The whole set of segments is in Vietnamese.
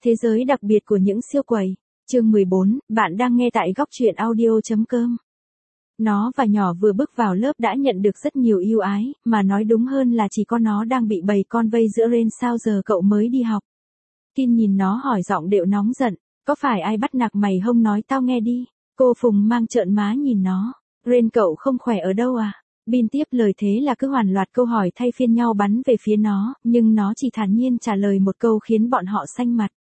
Thế giới đặc biệt của những siêu quầy. Chương 14, bạn đang nghe tại góc truyện audio.com. Nó và nhỏ vừa bước vào lớp đã nhận được rất nhiều ưu ái, mà nói đúng hơn là chỉ có nó đang bị bầy con vây giữa. Ren, sao giờ cậu mới đi học? Kin nhìn nó hỏi giọng điệu nóng giận, có phải ai bắt nạt mày không, nói tao nghe đi. Cô Phùng mang trợn má nhìn nó. Ren, cậu không khỏe ở đâu à? Bin tiếp lời, thế là cứ hoàn loạt câu hỏi thay phiên nhau bắn về phía nó, nhưng nó chỉ thản nhiên trả lời một câu khiến bọn họ xanh mặt.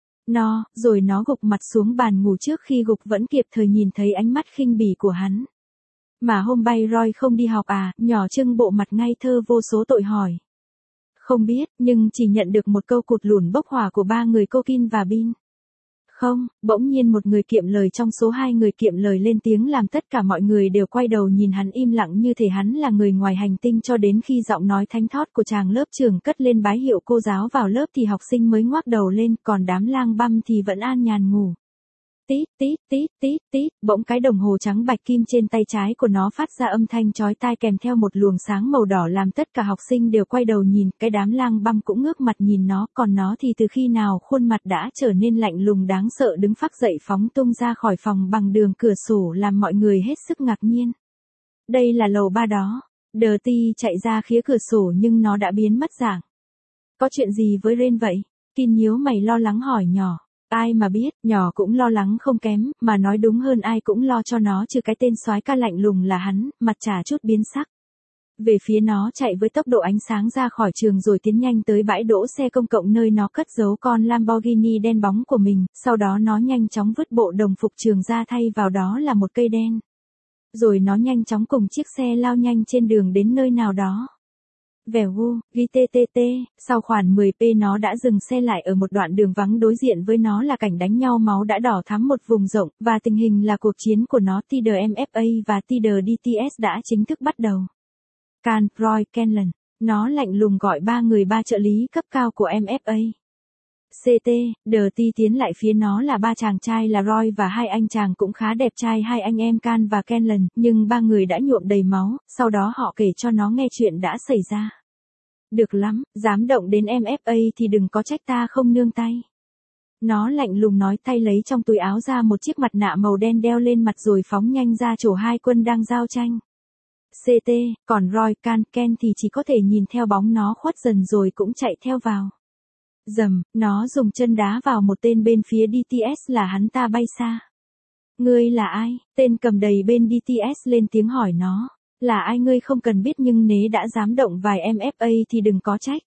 Rồi nó gục mặt xuống bàn ngủ. Trước khi gục vẫn kịp thời nhìn thấy ánh mắt khinh bỉ của hắn. Mà hôm bay Roy không đi học à? Nhỏ trưng bộ mặt ngây thơ vô số tội hỏi. Không biết, nhưng chỉ nhận được một câu cụt lủn bốc hỏa của ba người cô Kin và Bin. Không, bỗng nhiên một người kiệm lời trong số hai người kiệm lời lên tiếng làm tất cả mọi người đều quay đầu nhìn hắn im lặng như thể hắn là người ngoài hành tinh, cho đến khi giọng nói thánh thót của chàng lớp trưởng cất lên bái hiệu cô giáo vào lớp thì học sinh mới ngoác đầu lên, còn đám lang băm thì vẫn an nhàn ngủ. Tít tít tít tít tít, bỗng cái đồng hồ trắng bạch kim trên tay trái của nó phát ra âm thanh chói tai kèm theo một luồng sáng màu đỏ làm tất cả học sinh đều quay đầu nhìn. Cái đám lang băm cũng ngước mặt nhìn nó, còn nó thì từ khi nào khuôn mặt đã trở nên lạnh lùng đáng sợ, đứng phác dậy phóng tung ra khỏi phòng bằng đường cửa sổ làm mọi người hết sức ngạc nhiên. Đây là lầu 3 đó. Dirty chạy ra khía cửa sổ nhưng nó đã biến mất dạng. Có chuyện gì với Ren vậy? Kin nhíu mày lo lắng hỏi nhỏ. Ai mà biết, nhỏ cũng lo lắng không kém, mà nói đúng hơn ai cũng lo cho nó trừ cái tên soái ca lạnh lùng là hắn, mặt chả chút biến sắc. Về phía nó chạy với tốc độ ánh sáng ra khỏi trường rồi tiến nhanh tới bãi đỗ xe công cộng nơi nó cất giấu con Lamborghini đen bóng của mình, sau đó nó nhanh chóng vứt bộ đồng phục trường ra thay vào đó là một cây đen. Rồi nó nhanh chóng cùng chiếc xe lao nhanh trên đường đến nơi nào đó. Vèo gu, GTTT, sau khoảng 10p nó đã dừng xe lại ở một đoạn đường vắng, đối diện với nó là cảnh đánh nhau máu đã đỏ thắm một vùng rộng, và tình hình là cuộc chiến của nó TDMFA và TDDTS đã chính thức bắt đầu. Can, Roy, Kenlan, nó lạnh lùng gọi ba người ba trợ lý cấp cao của MFA. CT, Dirty tiến lại phía nó là ba chàng trai là Roy và hai anh chàng cũng khá đẹp trai, hai anh em Can và Kenlan, nhưng ba người đã nhuộm đầy máu, sau đó họ kể cho nó nghe chuyện đã xảy ra. Được lắm, dám động đến MFA thì đừng có trách ta không nương tay. Nó lạnh lùng nói, tay lấy trong túi áo ra một chiếc mặt nạ màu đen đeo lên mặt rồi phóng nhanh ra chỗ hai quân đang giao tranh. CT, còn Roy, Can, Ken thì chỉ có thể nhìn theo bóng nó khuất dần rồi cũng chạy theo vào. Dầm, nó dùng chân đá vào một tên bên phía DTS là hắn ta bay xa. Ngươi là ai? Tên cầm đầy bên DTS lên tiếng hỏi nó. Là ai ngươi không cần biết, nhưng nếu đã dám động vài MFA thì đừng có trách.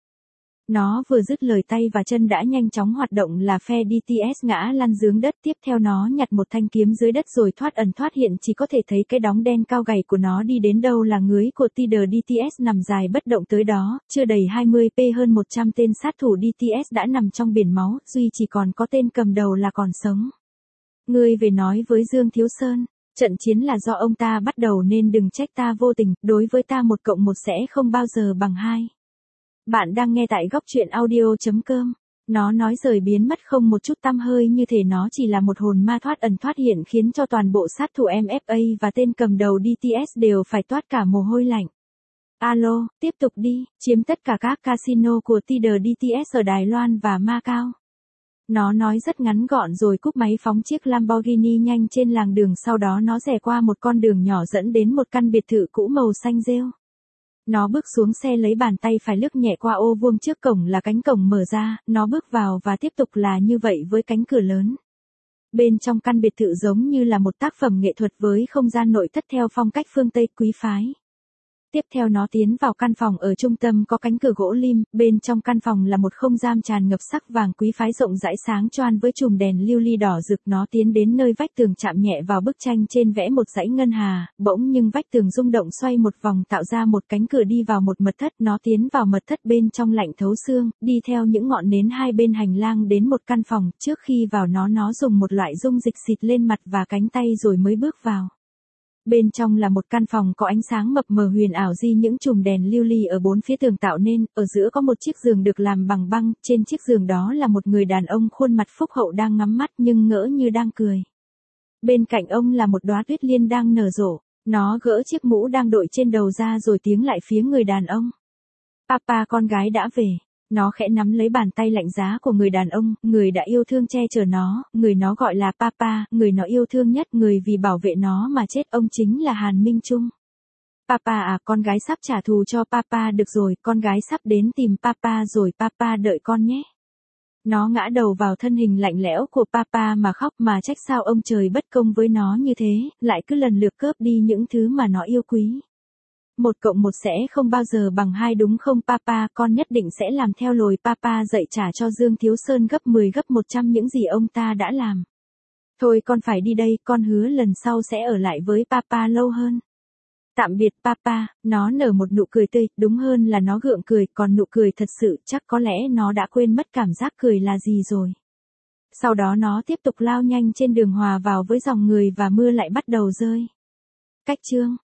Nó vừa dứt lời tay và chân đã nhanh chóng hoạt động là phe DTS ngã lăn dưới đất, tiếp theo nó nhặt một thanh kiếm dưới đất rồi thoát ẩn thoát hiện, chỉ có thể thấy cái đóng đen cao gầy của nó đi đến đâu là ngưới của DTS nằm dài bất động tới đó. Chưa đầy 20p hơn 100 tên sát thủ DTS đã nằm trong biển máu, duy chỉ còn có tên cầm đầu là còn sống. Ngươi về nói với Dương Thiếu Sơn, trận chiến là do ông ta bắt đầu nên đừng trách ta vô tình, đối với ta 1 cộng 1 sẽ không bao giờ bằng 2. Bạn đang nghe tại góc truyện audio.com. Nó nói rồi biến mất không một chút tăm hơi, như thể nó chỉ là một hồn ma thoát ẩn thoát hiện, khiến cho toàn bộ sát thủ MFA và tên cầm đầu DTS đều phải toát cả mồ hôi lạnh. Alo, tiếp tục đi, chiếm tất cả các casino của DTS ở Đài Loan và Macau. Nó nói rất ngắn gọn rồi cúp máy phóng chiếc Lamborghini nhanh trên làng đường, sau đó nó rẽ qua một con đường nhỏ dẫn đến một căn biệt thự cũ màu xanh rêu. Nó bước xuống xe lấy bàn tay phải lướt nhẹ qua ô vuông trước cổng là cánh cổng mở ra, nó bước vào và tiếp tục là như vậy với cánh cửa lớn. Bên trong căn biệt thự giống như là một tác phẩm nghệ thuật với không gian nội thất theo phong cách phương Tây quý phái. Tiếp theo nó tiến vào căn phòng ở trung tâm có cánh cửa gỗ lim, bên trong căn phòng là một không gian tràn ngập sắc vàng quý phái rộng rãi sáng choan với chùm đèn lưu ly đỏ rực. Nó tiến đến nơi vách tường chạm nhẹ vào bức tranh trên vẽ một dãy ngân hà, bỗng nhưng vách tường rung động xoay một vòng tạo ra một cánh cửa đi vào một mật thất. Nó tiến vào mật thất bên trong lạnh thấu xương, đi theo những ngọn nến hai bên hành lang đến một căn phòng, trước khi vào nó dùng một loại dung dịch xịt lên mặt và cánh tay rồi mới bước vào. Bên trong là một căn phòng có ánh sáng mập mờ huyền ảo di những chùm đèn lưu ly ở bốn phía tường tạo nên, ở giữa có một chiếc giường được làm bằng băng, trên chiếc giường đó là một người đàn ông khuôn mặt phúc hậu đang ngắm mắt nhưng ngỡ như đang cười. Bên cạnh ông là một đóa tuyết liên đang nở rộ, nó gỡ chiếc mũ đang đội trên đầu ra rồi tiến lại phía người đàn ông. Papa, con gái đã về. Nó khẽ nắm lấy bàn tay lạnh giá của người đàn ông, người đã yêu thương che chở nó, người nó gọi là Papa, người nó yêu thương nhất, người vì bảo vệ nó mà chết, ông chính là Hàn Minh Trung. Papa à, con gái sắp trả thù cho Papa được rồi, con gái sắp đến tìm Papa rồi, Papa đợi con nhé. Nó ngã đầu vào thân hình lạnh lẽo của Papa mà khóc, mà trách sao ông trời bất công với nó như thế, lại cứ lần lượt cướp đi những thứ mà nó yêu quý. 1+1 sẽ không bao giờ bằng 2 đúng không Papa, con nhất định sẽ làm theo lời Papa dạy, trả cho Dương Thiếu Sơn gấp 10 gấp 100 những gì ông ta đã làm. Thôi con phải đi đây, con hứa lần sau sẽ ở lại với Papa lâu hơn. Tạm biệt Papa, nó nở một nụ cười tươi, đúng hơn là nó gượng cười, còn nụ cười thật sự chắc có lẽ nó đã quên mất cảm giác cười là gì rồi. Sau đó nó tiếp tục lao nhanh trên đường, hòa vào với dòng người và mưa lại bắt đầu rơi. Cách chương